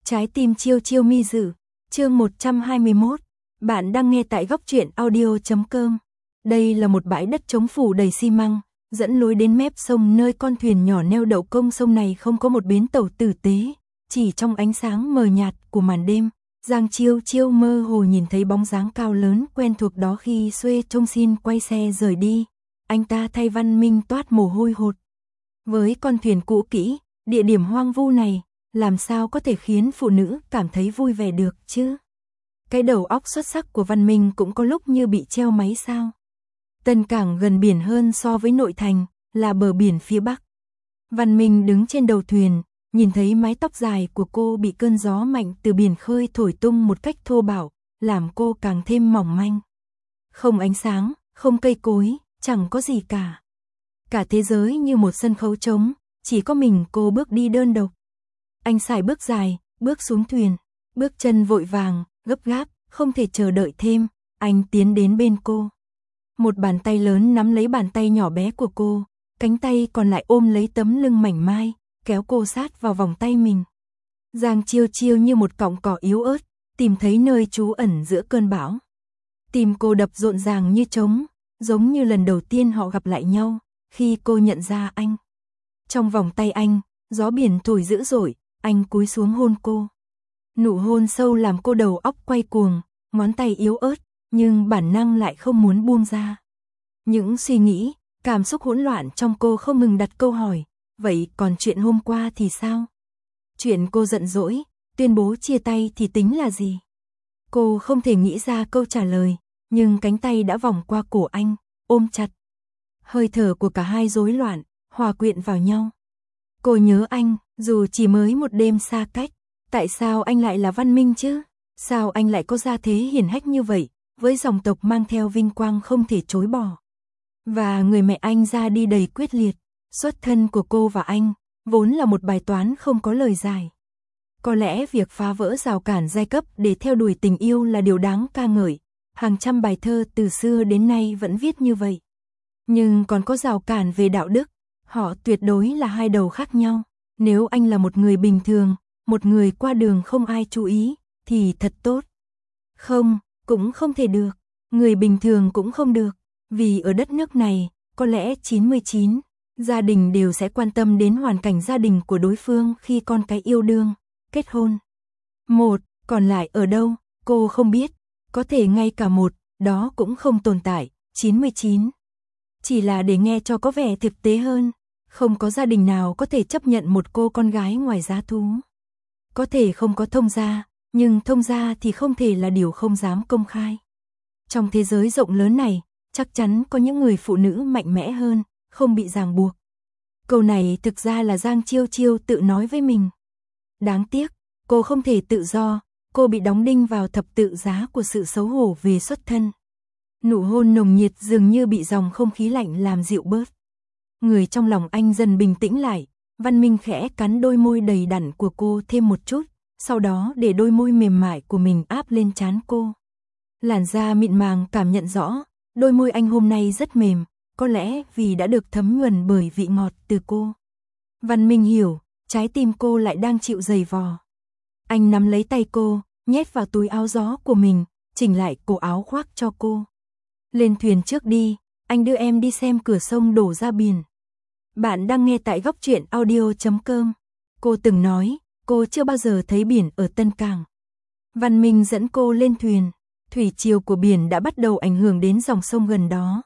Trái tim chiêu chiêu mi dự, chương 121. Bạn đang nghe tại góc truyện audio.com. Đây là một bãi đất trống phủ đầy xi măng, dẫn lối đến mép sông nơi con thuyền nhỏ neo đậu. Công sông này không có một bến tàu tử tế, chỉ trong ánh sáng mờ nhạt của màn đêm, Giang Chiêu Chiêu mơ hồ nhìn thấy bóng dáng cao lớn quen thuộc đó khi Xuê Trông Xin quay xe rời đi. Anh ta thay Văn Minh toát mồ hôi hột. Với con thuyền cũ kỹ, địa điểm hoang vu này, làm sao có thể khiến phụ nữ cảm thấy vui vẻ được chứ? Cái đầu óc xuất sắc của Văn Minh cũng có lúc như bị treo máy sao? Tân Cảng gần biển hơn so với nội thành, là bờ biển phía bắc. Văn Minh đứng trên đầu thuyền, nhìn thấy mái tóc dài của cô bị cơn gió mạnh từ biển khơi thổi tung một cách thô bạo, làm cô càng thêm mỏng manh. Không ánh sáng, không cây cối, chẳng có gì cả. Cả thế giới như một sân khấu trống, chỉ có mình cô bước đi đơn độc. Anh sải bước dài, bước xuống thuyền, bước chân vội vàng, gấp gáp, không thể chờ đợi thêm, anh tiến đến bên cô. Một bàn tay lớn nắm lấy bàn tay nhỏ bé của cô, cánh tay còn lại ôm lấy tấm lưng mảnh mai, kéo cô sát vào vòng tay mình. Giang Chiêu Chiêu như một cọng cỏ yếu ớt, tìm thấy nơi trú ẩn giữa cơn bão. Tim cô đập rộn ràng như trống, giống như lần đầu tiên họ gặp lại nhau, khi cô nhận ra anh. Trong vòng tay anh, gió biển thổi dữ dội, anh cúi xuống hôn cô. Nụ hôn sâu làm cô đầu óc quay cuồng, ngón tay yếu ớt, nhưng bản năng lại không muốn buông ra. Những suy nghĩ, cảm xúc hỗn loạn trong cô không ngừng đặt câu hỏi, vậy còn chuyện hôm qua thì sao? Chuyện cô giận dỗi, tuyên bố chia tay thì tính là gì? Cô không thể nghĩ ra câu trả lời, nhưng cánh tay đã vòng qua cổ anh, ôm chặt. Hơi thở của cả hai rối loạn, hòa quyện vào nhau. Cô nhớ anh, dù chỉ mới một đêm xa cách. Tại sao anh lại là Văn Minh chứ? Sao anh lại có gia thế hiển hách như vậy, với dòng tộc mang theo vinh quang không thể chối bỏ? Và người mẹ anh ra đi đầy quyết liệt, xuất thân của cô và anh, vốn là một bài toán không có lời giải. Có lẽ việc phá vỡ rào cản giai cấp để theo đuổi tình yêu là điều đáng ca ngợi, hàng trăm bài thơ từ xưa đến nay vẫn viết như vậy. Nhưng còn có rào cản về đạo đức, họ tuyệt đối là hai đầu khác nhau. Nếu anh là một người bình thường, một người qua đường không ai chú ý, thì thật tốt. Không, cũng không thể được. Người bình thường cũng không được. Vì ở đất nước này, có lẽ 99 gia đình đều sẽ quan tâm đến hoàn cảnh gia đình của đối phương khi con cái yêu đương, kết hôn. Một, còn lại ở đâu, cô không biết. Có thể ngay cả một, đó cũng không tồn tại, 99. Chỉ là để nghe cho có vẻ thực tế hơn. Không có gia đình nào có thể chấp nhận một cô con gái ngoài giá thú. Có thể không có thông gia, nhưng thông gia thì không thể là điều không dám công khai. Trong thế giới rộng lớn này, chắc chắn có những người phụ nữ mạnh mẽ hơn, không bị ràng buộc. Câu này thực ra là Giang Chiêu Chiêu tự nói với mình. Đáng tiếc, cô không thể tự do, cô bị đóng đinh vào thập tự giá của sự xấu hổ về xuất thân. Nụ hôn nồng nhiệt dường như bị dòng không khí lạnh làm dịu bớt. Người trong lòng anh dần bình tĩnh lại, Văn Minh khẽ cắn đôi môi đầy đặn của cô thêm một chút, sau đó để đôi môi mềm mại của mình áp lên trán cô. Làn da mịn màng cảm nhận rõ, đôi môi anh hôm nay rất mềm, có lẽ vì đã được thấm nhuần bởi vị ngọt từ cô. Văn Minh hiểu, trái tim cô lại đang chịu giày vò. Anh nắm lấy tay cô, nhét vào túi áo gió của mình, chỉnh lại cổ áo khoác cho cô. Lên thuyền trước đi, anh đưa em đi xem cửa sông đổ ra biển. Bạn đang nghe tại góc truyện audio.com. Cô từng nói, cô chưa bao giờ thấy biển ở Tân Cảng. Văn Minh dẫn cô lên thuyền, thủy triều của biển đã bắt đầu ảnh hưởng đến dòng sông gần đó.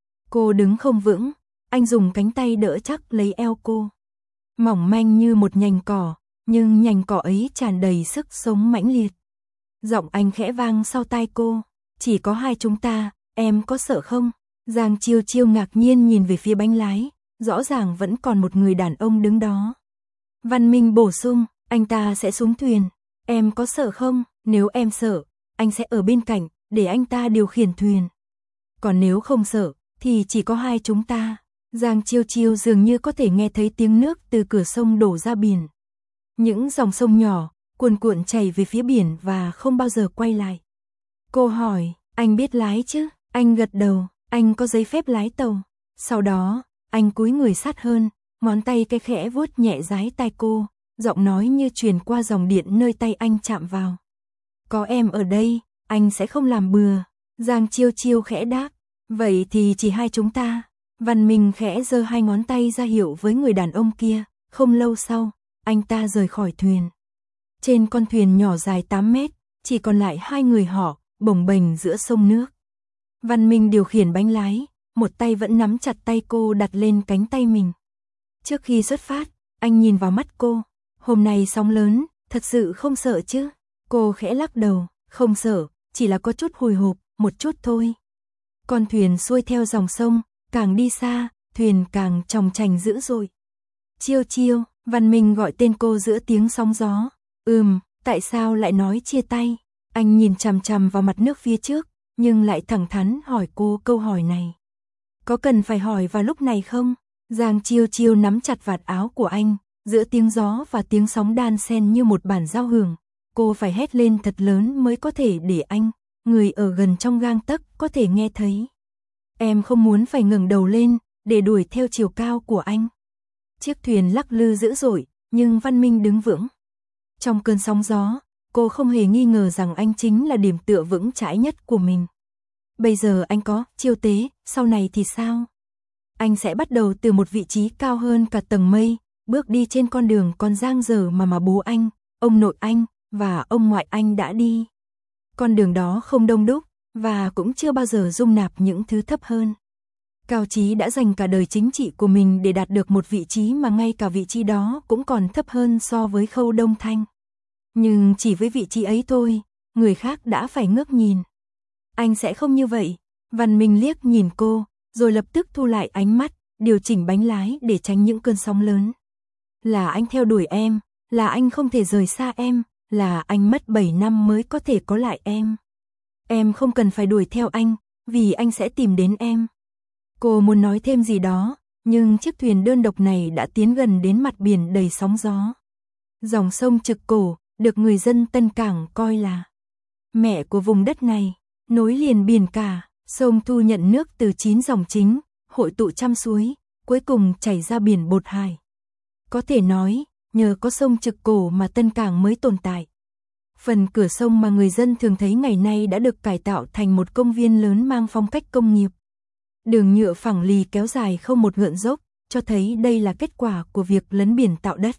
Cô đứng không vững, anh dùng cánh tay đỡ chắc lấy eo cô. Mỏng manh như một nhành cỏ, nhưng nhành cỏ ấy tràn đầy sức sống mãnh liệt. Giọng anh khẽ vang sau tai cô, chỉ có hai chúng ta, em có sợ không? Giang Chiêu Chiêu ngạc nhiên nhìn về phía bánh lái, rõ ràng vẫn còn một người đàn ông đứng đó. Văn Minh bổ sung, anh ta sẽ xuống thuyền, em có sợ không? Nếu em sợ, anh sẽ ở bên cạnh, để anh ta điều khiển thuyền. Còn nếu không sợ, thì chỉ có hai chúng ta. Giang Chiêu Chiêu dường như có thể nghe thấy tiếng nước từ cửa sông đổ ra biển. Những dòng sông nhỏ, cuồn cuộn chảy về phía biển và không bao giờ quay lại. Cô hỏi, anh biết lái chứ? Anh gật đầu, anh có giấy phép lái tàu. Sau đó, anh cúi người sát hơn, ngón tay cái khẽ vuốt nhẹ dái tai cô, giọng nói như truyền qua dòng điện nơi tay anh chạm vào. Có em ở đây, anh sẽ không làm bừa. Giang Chiêu Chiêu khẽ đáp. Vậy thì chỉ hai chúng ta. Văn Minh khẽ giơ hai ngón tay ra hiệu với người đàn ông kia. Không lâu sau, anh ta rời khỏi thuyền. Trên con thuyền nhỏ dài 8 mét, chỉ còn lại hai người họ, bồng bềnh giữa sông nước. Văn Minh điều khiển bánh lái, một tay vẫn nắm chặt tay cô đặt lên cánh tay mình. Trước khi xuất phát, anh nhìn vào mắt cô. Hôm nay sóng lớn, thật sự không sợ chứ? Cô khẽ lắc đầu, không sợ, chỉ là có chút hồi hộp, một chút thôi. Con thuyền xuôi theo dòng sông, càng đi xa, thuyền càng chòng chành dữ dội. Chiêu Chiêu, Văn Minh gọi tên cô giữa tiếng sóng gió. Tại sao lại nói chia tay? Anh nhìn chằm chằm vào mặt nước phía trước, nhưng lại thẳng thắn hỏi cô câu hỏi này. Có cần phải hỏi vào lúc này không? Giang Chiêu Chiêu nắm chặt vạt áo của anh, giữa tiếng gió và tiếng sóng đan xen như một bản giao hưởng. Cô phải hét lên thật lớn mới có thể để anh, người ở gần trong gang tấc, có thể nghe thấy. Em không muốn phải ngẩng đầu lên, để đuổi theo chiều cao của anh. Chiếc thuyền lắc lư dữ dội, nhưng Văn Minh đứng vững. Trong cơn sóng gió, cô không hề nghi ngờ rằng anh chính là điểm tựa vững chãi nhất của mình. Bây giờ anh có Chiêu tế, sau này thì sao? Anh sẽ bắt đầu từ một vị trí cao hơn cả tầng mây, bước đi trên con đường còn dang dở mà bố anh, ông nội anh và ông ngoại anh đã đi. Con đường đó không đông đúc và cũng chưa bao giờ dung nạp những thứ thấp hơn. Cao Chí đã dành cả đời chính trị của mình để đạt được một vị trí mà ngay cả vị trí đó cũng còn thấp hơn so với Khâu Đông Thanh. Nhưng chỉ với vị trí ấy thôi, người khác đã phải ngước nhìn. Anh sẽ không như vậy. Văn Minh liếc nhìn cô, rồi lập tức thu lại ánh mắt, điều chỉnh bánh lái để tránh những cơn sóng lớn. Là anh theo đuổi em, là anh không thể rời xa em, là anh mất 7 năm mới có thể có lại em. Em không cần phải đuổi theo anh, vì anh sẽ tìm đến em. Cô muốn nói thêm gì đó, nhưng chiếc thuyền đơn độc này đã tiến gần đến mặt biển đầy sóng gió. Dòng sông Trực Cổ, được người dân Tân Cảng coi là mẹ của vùng đất này, nối liền biển cả. Sông thu nhận nước từ 9 dòng chính, hội tụ trăm suối, cuối cùng chảy ra biển Bột Hải. Có thể nói, nhờ có sông Trực Cổ mà Tân Cảng mới tồn tại. Phần cửa sông mà người dân thường thấy ngày nay đã được cải tạo thành một công viên lớn mang phong cách công nghiệp. Đường nhựa phẳng lì kéo dài không một gợn dốc, cho thấy đây là kết quả của việc lấn biển tạo đất.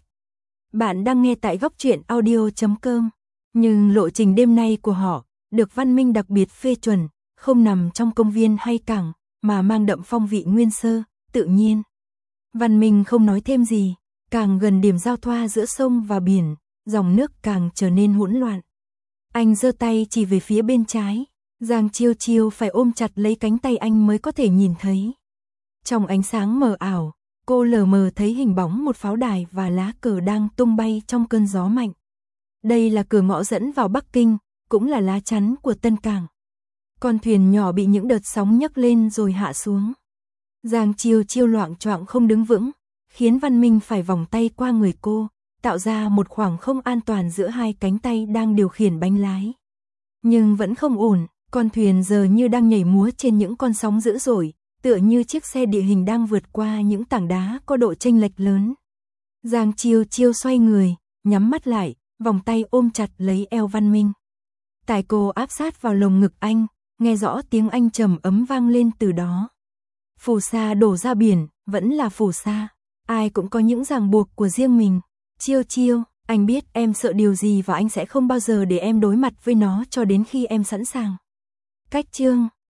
Bạn đang nghe tại Góc Truyện Audio.com, nhưng lộ trình đêm nay của họ được Văn Minh đặc biệt phê chuẩn, không nằm trong công viên hay cảng, mà mang đậm phong vị nguyên sơ, tự nhiên. Văn Minh không nói thêm gì, càng gần điểm giao thoa giữa sông và biển, dòng nước càng trở nên hỗn loạn. Anh giơ tay chỉ về phía bên trái, Giang Chiêu Chiêu phải ôm chặt lấy cánh tay anh mới có thể nhìn thấy. Trong ánh sáng mờ ảo, cô lờ mờ thấy hình bóng một pháo đài và lá cờ đang tung bay trong cơn gió mạnh. Đây là cửa ngõ dẫn vào Bắc Kinh, cũng là lá chắn của Tân Cảng. Con thuyền nhỏ bị những đợt sóng nhấc lên rồi hạ xuống. Giang Chiêu Chiêu loạng choạng không đứng vững, khiến Văn Minh phải vòng tay qua người cô, tạo ra một khoảng không an toàn giữa hai cánh tay đang điều khiển bánh lái. Nhưng vẫn không ổn, con thuyền giờ như đang nhảy múa trên những con sóng dữ dội, tựa như chiếc xe địa hình đang vượt qua những tảng đá có độ chênh lệch lớn. Giang Chiêu Chiêu xoay người, nhắm mắt lại, vòng tay ôm chặt lấy eo Văn Minh. Tai cô áp sát vào lồng ngực anh, nghe rõ tiếng anh trầm ấm vang lên từ đó. Phù sa đổ ra biển, vẫn là phù sa. Ai cũng có những ràng buộc của riêng mình. Chiêu Chiêu, anh biết em sợ điều gì và anh sẽ không bao giờ để em đối mặt với nó cho đến khi em sẵn sàng. Cách chương